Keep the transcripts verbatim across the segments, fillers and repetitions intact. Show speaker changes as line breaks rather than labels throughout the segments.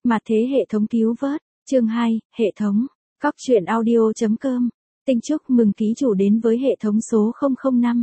Mà thế hệ thống cứu vớt, chương hai, hệ thống, Cóc truyện audio chấm com. Tinh chúc mừng ký chủ đến với hệ thống số không không năm.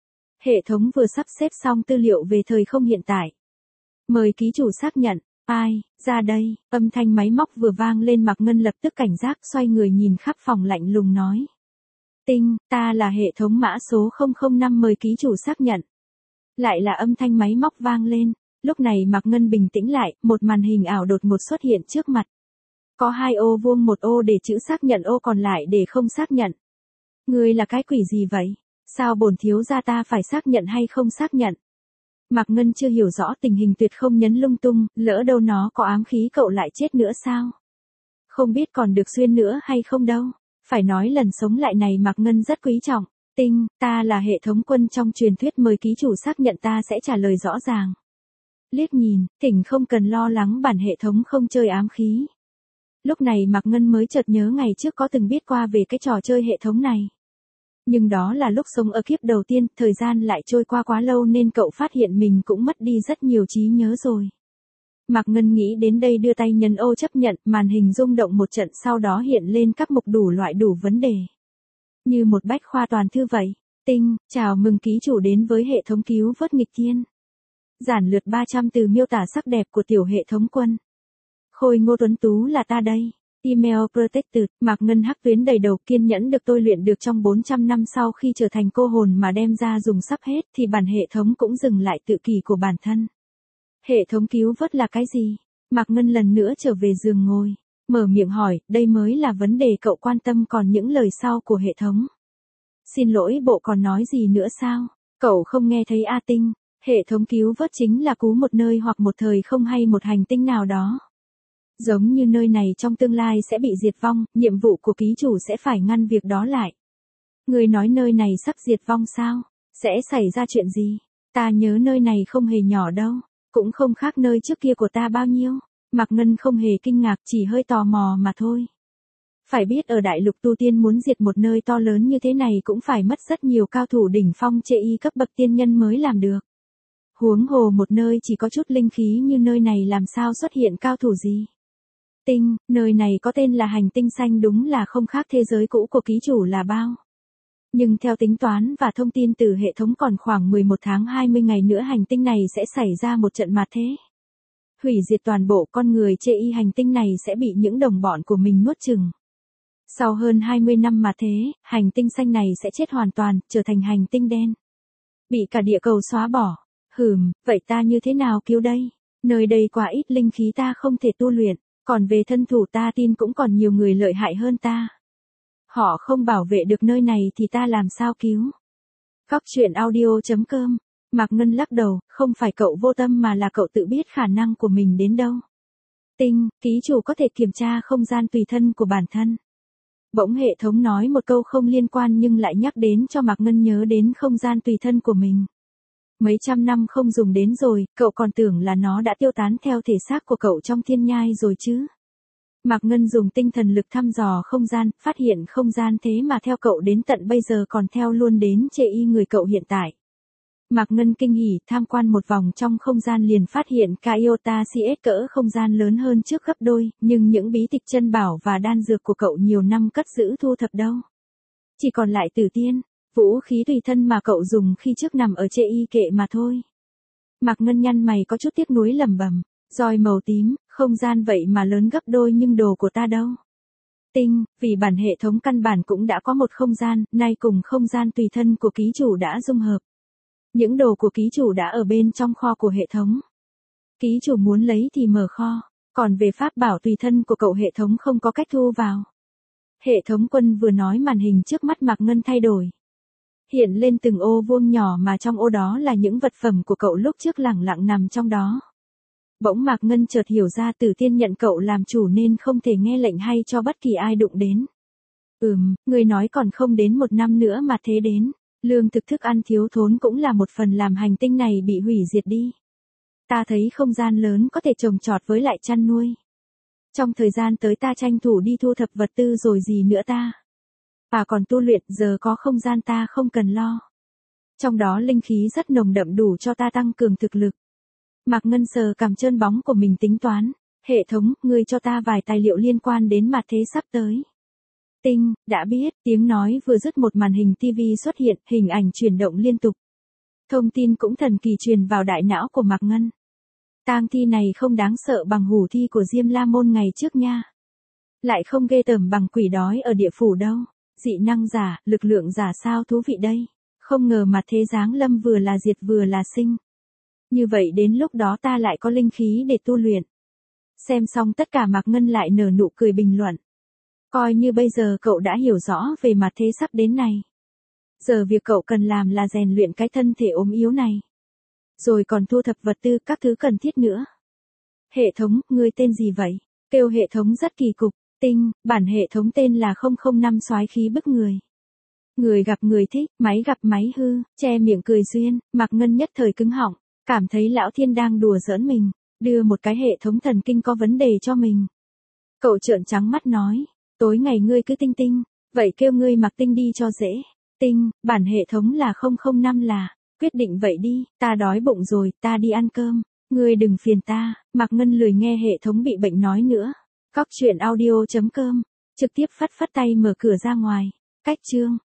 Hệ thống vừa sắp xếp xong tư liệu về thời không hiện tại. Mời ký chủ xác nhận, ai, ra đây, âm thanh máy móc vừa vang lên. Mạc Ngân lập tức cảnh giác xoay người nhìn khắp phòng lạnh lùng nói. Tinh, ta là hệ thống mã số không không năm, mời ký chủ xác nhận. Lại là âm thanh máy móc vang lên. Lúc này Mạc Ngân bình tĩnh lại, một màn hình ảo đột ngột xuất hiện trước mặt. Có hai ô vuông, một ô để chữ xác nhận, ô còn lại để không xác nhận. Ngươi là cái quỷ gì vậy? Sao bổn thiếu gia ta phải xác nhận hay không xác nhận? Mạc Ngân chưa hiểu rõ tình hình, tuyệt không nhấn lung tung, lỡ đâu nó có ám khí cậu lại chết nữa sao? Không biết còn được xuyên nữa hay không đâu. Phải nói lần sống lại này Mạc Ngân rất quý trọng. Tinh, ta là hệ thống quân trong truyền thuyết, mời ký chủ xác nhận, ta sẽ trả lời rõ ràng. Liếc nhìn, thỉnh không cần lo lắng, bản hệ thống không chơi ám khí. Lúc này Mạc Ngân mới chợt nhớ ngày trước có từng biết qua về cái trò chơi hệ thống này. Nhưng đó là lúc sống ở kiếp đầu tiên, thời gian lại trôi qua quá lâu nên cậu phát hiện mình cũng mất đi rất nhiều trí nhớ rồi. Mạc Ngân nghĩ đến đây đưa tay nhấn ô chấp nhận, màn hình rung động một trận, sau đó hiện lên các mục đủ loại đủ vấn đề. Như một bách khoa toàn thư vậy. Tinh, chào mừng ký chủ đến với hệ thống cứu vớt nghịch thiên. Giản lược ba trăm từ miêu tả sắc đẹp của tiểu hệ thống quân. Khôi ngô tuấn tú là ta đây. Email Protected, Mạc Ngân hắc tuyến đầy đầu, kiên nhẫn được tôi luyện được trong bốn trăm năm, sau khi trở thành cô hồn mà đem ra dùng sắp hết thì bản hệ thống cũng dừng lại tự kỷ của bản thân. Hệ thống cứu vớt là cái gì? Mạc Ngân lần nữa trở về giường ngồi, mở miệng hỏi, đây mới là vấn đề cậu quan tâm, còn những lời sau của hệ thống. Xin lỗi, bộ còn nói gì nữa sao? Cậu không nghe thấy a Tinh? Hệ thống cứu vớt chính là cứu một nơi hoặc một thời không hay một hành tinh nào đó. Giống như nơi này trong tương lai sẽ bị diệt vong, nhiệm vụ của ký chủ sẽ phải ngăn việc đó lại. Người nói nơi này sắp diệt vong sao? Sẽ xảy ra chuyện gì? Ta nhớ nơi này không hề nhỏ đâu, cũng không khác nơi trước kia của ta bao nhiêu. Mạc Ngân không hề kinh ngạc, chỉ hơi tò mò mà thôi. Phải biết ở đại lục tu tiên muốn diệt một nơi to lớn như thế này cũng phải mất rất nhiều cao thủ đỉnh phong chê y cấp bậc tiên nhân mới làm được. Huống hồ một nơi chỉ có chút linh khí như nơi này làm sao xuất hiện cao thủ gì. Tinh, nơi này có tên là hành tinh xanh, đúng là không khác thế giới cũ của ký chủ là bao. Nhưng theo tính toán và thông tin từ hệ thống còn khoảng mười một tháng hai mươi ngày nữa hành tinh này sẽ xảy ra một trận mạt thế. Hủy diệt toàn bộ con người chê y, hành tinh này sẽ bị những đồng bọn của mình nuốt chửng. Sau hơn hai mươi năm mạt thế, hành tinh xanh này sẽ chết hoàn toàn, trở thành hành tinh đen. Bị cả địa cầu xóa bỏ. Hừm, vậy ta như thế nào cứu đây? Nơi đây quá ít linh khí, ta không thể tu luyện. Còn về thân thủ ta tin cũng còn nhiều người lợi hại hơn ta. Họ không bảo vệ được nơi này thì ta làm sao cứu? Cóc truyện audio chấm com. Mạc Ngân lắc đầu, không phải cậu vô tâm mà là cậu tự biết khả năng của mình đến đâu. Tinh, ký chủ có thể kiểm tra không gian tùy thân của bản thân. Bỗng hệ thống nói một câu không liên quan nhưng lại nhắc đến cho Mạc Ngân nhớ đến không gian tùy thân của mình. Mấy trăm năm không dùng đến rồi, cậu còn tưởng là nó đã tiêu tán theo thể xác của cậu trong thiên nhai rồi chứ. Mạc Ngân dùng tinh thần lực thăm dò không gian, phát hiện không gian thế mà theo cậu đến tận bây giờ còn theo luôn đến chê y người cậu hiện tại. Mạc Ngân kinh hỉ tham quan một vòng trong không gian liền phát hiện cả iota xê ét cỡ không gian lớn hơn trước gấp đôi, nhưng những bí tịch chân bảo và đan dược của cậu nhiều năm cất giữ thu thập đâu. Chỉ còn lại tử tiên, vũ khí tùy thân mà cậu dùng khi trước nằm ở chê y kệ mà thôi. Mạc Ngân nhăn mày có chút tiếc nuối lẩm bẩm, roi màu tím, không gian vậy mà lớn gấp đôi nhưng đồ của ta đâu. Tinh, vì bản hệ thống căn bản cũng đã có một không gian, nay cùng không gian tùy thân của ký chủ đã dung hợp. Những đồ của ký chủ đã ở bên trong kho của hệ thống. Ký chủ muốn lấy thì mở kho, còn về pháp bảo tùy thân của cậu hệ thống không có cách thu vào. Hệ thống quân vừa nói màn hình trước mắt Mạc Ngân thay đổi. Hiện lên từng ô vuông nhỏ mà trong ô đó là những vật phẩm của cậu lúc trước lẳng lặng nằm trong đó. Bỗng Mạc Ngân chợt hiểu ra Tử Tiên nhận cậu làm chủ nên không thể nghe lệnh hay cho bất kỳ ai đụng đến. Ừm, người nói còn không đến một năm nữa mà thế đến. Lương thực thức ăn thiếu thốn cũng là một phần làm hành tinh này bị hủy diệt đi. Ta thấy không gian lớn có thể trồng trọt với lại chăn nuôi. Trong thời gian tới ta tranh thủ đi thu thập vật tư rồi gì nữa ta. À còn tu luyện, giờ có không gian ta không cần lo. Trong đó linh khí rất nồng đậm đủ cho ta tăng cường thực lực. Mạc Ngân sờ cằm trơn bóng của mình tính toán. Hệ thống, ngươi cho ta vài tài liệu liên quan đến mặt thế sắp tới. Tinh, đã biết, tiếng nói vừa dứt một màn hình ti vi xuất hiện, hình ảnh chuyển động liên tục. Thông tin cũng thần kỳ truyền vào đại não của Mạc Ngân. Tang thi này không đáng sợ bằng hủ thi của Diêm La Môn ngày trước nha. Lại không ghê tởm bằng quỷ đói ở địa phủ đâu. Dị năng giả, lực lượng giả sao thú vị đây. Không ngờ mặt thế giáng lâm vừa là diệt vừa là sinh. Như vậy đến lúc đó ta lại có linh khí để tu luyện. Xem xong tất cả Mạc Ngân lại nở nụ cười bình luận. Coi như bây giờ cậu đã hiểu rõ về mặt thế sắp đến này. Giờ việc cậu cần làm là rèn luyện cái thân thể ốm yếu này. Rồi còn thu thập vật tư các thứ cần thiết nữa. Hệ thống, ngươi tên gì vậy? Kêu hệ thống rất kỳ cục. Tinh, bản hệ thống tên là không không năm soái khí bức người. Người gặp người thích, máy gặp máy hư, che miệng cười duyên, Mạc Ngân nhất thời cứng họng, cảm thấy lão thiên đang đùa giỡn mình, đưa một cái hệ thống thần kinh có vấn đề cho mình. Cậu trợn trắng mắt nói, tối ngày ngươi cứ tinh tinh, vậy kêu ngươi Mạc Tinh đi cho dễ. Tinh, bản hệ thống là không không năm là, quyết định vậy đi, ta đói bụng rồi, ta đi ăn cơm, ngươi đừng phiền ta, Mạc Ngân lười nghe hệ thống bị bệnh nói nữa. Cóc truyện audio chấm com, trực tiếp phất phất tay mở cửa ra ngoài, cách chương.